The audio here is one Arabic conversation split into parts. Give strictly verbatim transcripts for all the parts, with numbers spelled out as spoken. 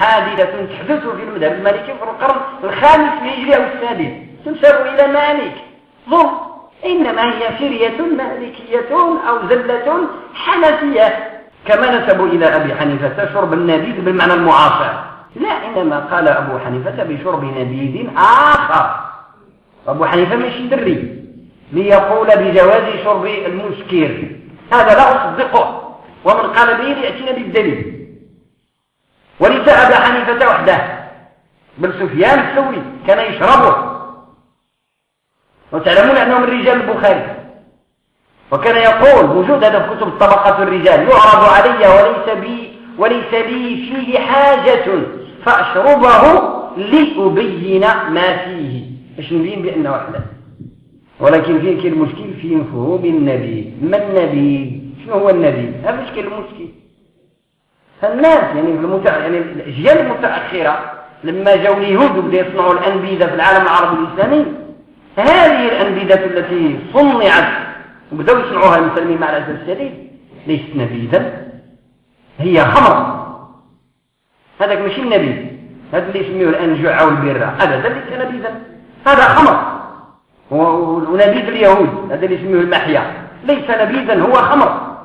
حادثة تحدث في المذهب المالكي في القرن الخامس الهجري أو السادس تنسب إلى مالك ظلم، إنما هي فرية مالكية أو زلة حنفية، كما نسبوا إلى أبي حنيفة شرب النبيذ بالمعنى المعاصر، لا، إنما قال أبو حنيفة بشرب نبيذ آخر. أبو حنيفة ماشي دري ليقول بجواز شرب المسكر، هذا لا أصدقه، ومن قال به ليأتينا بالدليل. وليس أبا حنيفة وحده، بل سفيان الثوري كان يشربه، وتعلمون أنه من رجال البخاري، وكان يقول وجود هذا في كتب طبقات الرجال يعرض علي وليس بي وليس لي فيه حاجة فأشربه لأبين ما فيه، باش نبين بأنه وحده. ولكن فيه كل المشكل في مفهوم النبي. ما النبي؟ شنو هو النبي؟ هذا مشكل المشكل. فالناس يعني في المتع... يعني الأجيال المتأخرة لما جاءوا اليهود وبدأوا يصنعوا الأنبيذة في العالم العربي الإسلامي، هذه الأنبيذة التي صنعت وبدأوا يصنعوها المسلمين مع الأسف الشديد ليست نبيذا، هي خمر. هذاك ماشي النبيذ، هذا اللي يسميه الآن جوع والبرة، أبدا ليس نبيذا، هذا خمر. ونبيذ اليهود هذا اللي يسميه المحيا ليس نبيذا، هو خمر.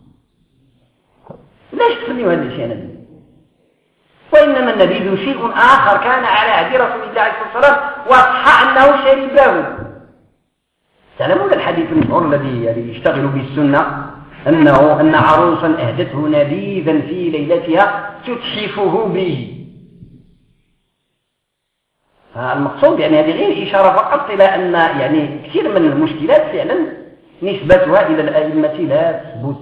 ليش تسميه هذا الشيء نبيذ؟ وإنما النبيذ شيء آخر كان على عهد رسول الله عليه الصلاة والسلام وصح أنه شربه. تعلمون الحديث المشهور الذي يعني يشتغل بالسنة أنه أن عروسا أهدته نبيذا في ليلتها تتحفه به. فالمقصود يعني هذه غير إشارة فقط إلى أن يعني كثير من المشكلات فعلا نسبتها إلى الأئمة لا تثبت،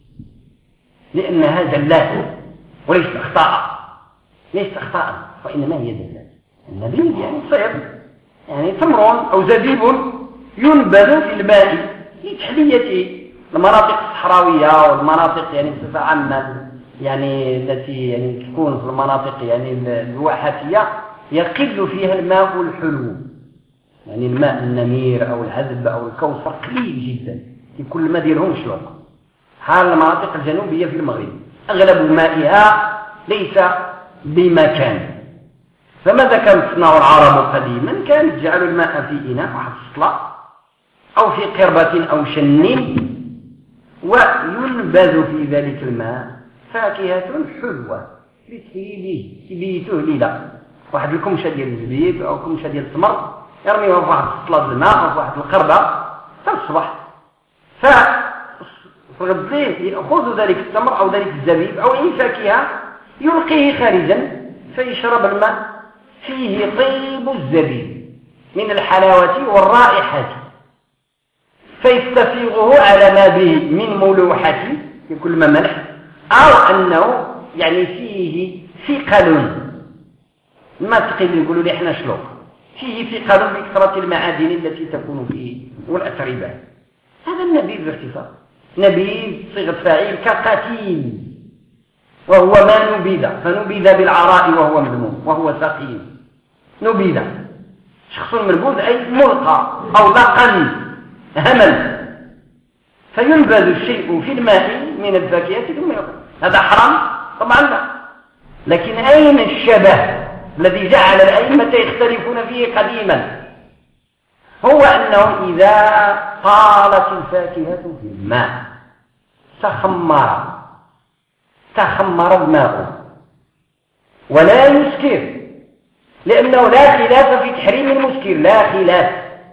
لأنها زلات وليست أخطاء، ليست أخطاء وإنما هي زلات. النبيذ يعني صيد، يعني تمر أو زبيب ينبذ في الماء لتحليته. المناطق الصحراوية والمناطق يعني بصفة عامة يعني التي يعني تكون في المناطق يعني الواحاتية يقل فيها الماء الحلو، يعني الماء النمير أو العذب أو الكوثر قليل جدا، في كل ما ديرهم شرب. حال المناطق الجنوبية في المغرب أغلب مائها ليس بمكان. فماذا كانت تصنع العرب قديما؟ كانت تجعل الماء في إناء واحد السطلة أو في قربة أو شن، وينبذ في ذلك الماء فاكهة حلوة لتهيله تبيته ليلة، واحد الكمشة ديال الزبيب أو كمشة ديال التمر يرميوها في واحد السطلة الماء أو في واحد القربة حتى الصباح، فالغد يأخذ ذلك التمر أو ذلك الزبيب أو أي فاكهة يلقيه خارجا فيشرب الماء فيه طيب الزبيب من الحلاوة والرائحة، فيستفيغه على ما به من ملوحة في كل ما ملح، أو أنه يعني فيه ثقل، ما تقل يقولوا لي احنا شلوك، فيه ثقل بكثرة المعادن التي تكون فيه والأتربة. هذا النبيذ باختصار، نبيذ صيغة فاعل كقتيل، وهو ما نبذ، فنبذ بالعراء وهو مذموم وهو ثقيل. نبذ شخص منبوذ أي ملقى أو لقن همل، فينبذ الشيء في الماء من الفاكهة ثم يأكل. هذا حرام؟ طبعا لا، لكن أين الشبه الذي جعل الأئمة يختلفون فيه قديما؟ هو أنه إذا طالت الفاكهة في الماء تخمر تخمر الماء ولا يسكر، لأنه لا خلاف في تحريم المسكر، لا خلاف،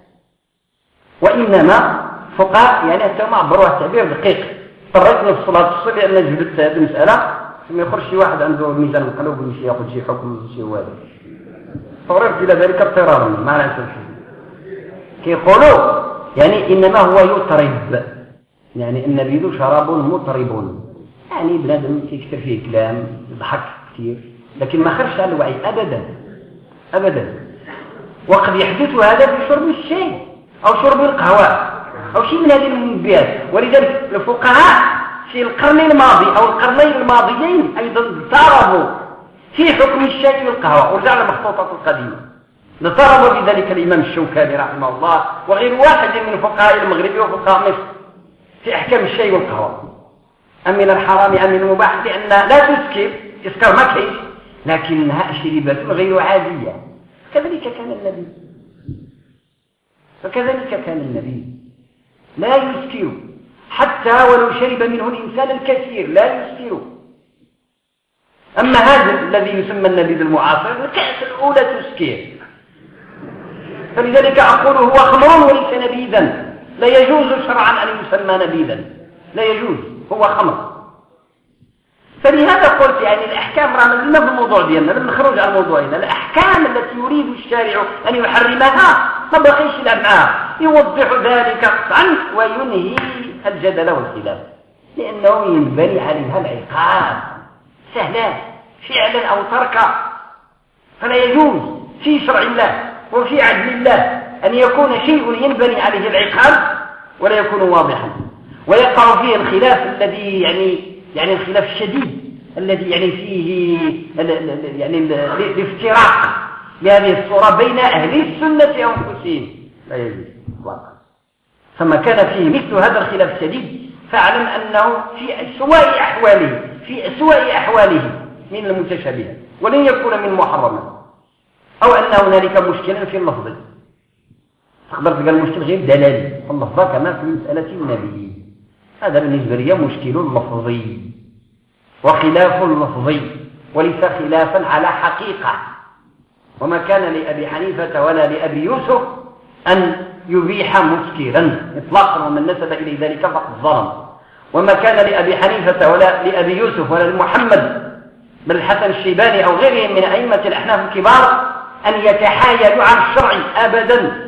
وإنما فقهاء يعني حتى ما عبروها التعبير دقيق. اضطريت نفصل هذا التفصيل لأن جبت هذه المسألة ثم يخرج شي واحد عنده ميزان القلوب ويمشي ياخذ شي حكم شي هذا، فوررت إلى ذلك اضطرارا مع الأسف. كيقولوا يعني إنما هو يطرب، يعني النبيذ شراب مطرب، يعني بنادم كيكثر فيه كلام يضحك كثير لكن ما خرجش على الوعي أبدا أبدا. وقد يحدث هذا في شرب الشاي أو شرب القهوة أو شيء من هذه المنبهات. ولذلك الفقهاء في القرن الماضي أو القرنين الماضيين أيضا اضطربوا في حكم الشاي والقهوة، ورجعنا المخطوطات القديمة اضطربوا بذلك الإمام الشوكاني رحمه الله وغير واحد من فقهاء المغرب وفقهاء مصر في أحكام الشاي والقهوة، أم من الحرام أم من المباح، لأن لا تسكر، إسكار ما كاينش، لكنها أشربة غير عادية. كذلك كان النبي فكذلك كان النبي لا يسكر، حتى ولو شرب منه الإنسان الكثير لا يسكر. أما هذا الذي يسمى النبيذ المعاصر الكأس الأولى تسكر، فلذلك أقول هو خمر وليس نبيذا، لا يجوز شرعا أن يسمى نبيذا، لا يجوز، هو خمر. فلهذا قلت يعني الأحكام راه مازلنا في الموضوع ديالنا، لم نخرج عن موضوعنا. الأحكام التي يريد الشارع أن يحرمها ما بقيش يلعب معها، يوضح ذلك قطعا وينهي الجدل والخلاف، لأنه ينبني عليها العقاب سهلا فعلا أو تركا. فلا يجوز في شرع الله وفي عدل الله أن يكون شيء ينبني عليه العقاب ولا يكون واضحا، ويقع فيه الخلاف الذي يعني يعني الخلاف الشديد الذي يعني فيه يعني الافتراق بهذه الصورة بين أهل السنة أنفسهم، لا يجوز اطلاقا. فما كان فيه مثل هذا الخلاف الشديد فاعلم أنه في أسوأ أحواله في أسوأ أحواله من المتشابهات، ولن يكون من محرمات، أو أن هنالك مشكلا في اللفظ. تقدر تلقى المشكل غير دلالي اللفظ كما في مسألة النبي، هذا بالنسبة لي مشكل لفظي وخلاف لفظي وليس خلافا على حقيقة. وما كان لأبي حنيفة ولا لأبي يوسف أن يبيح مسكرا إطلاقا، ومن نسب إلى ذلك فقد ظلم. وما كان لأبي حنيفة ولا لأبي يوسف ولا لمحمد بن الحسن الشيباني أو غيرهم من أئمة الأحناف الكبار أن يتحايلوا على الشرع أبدا،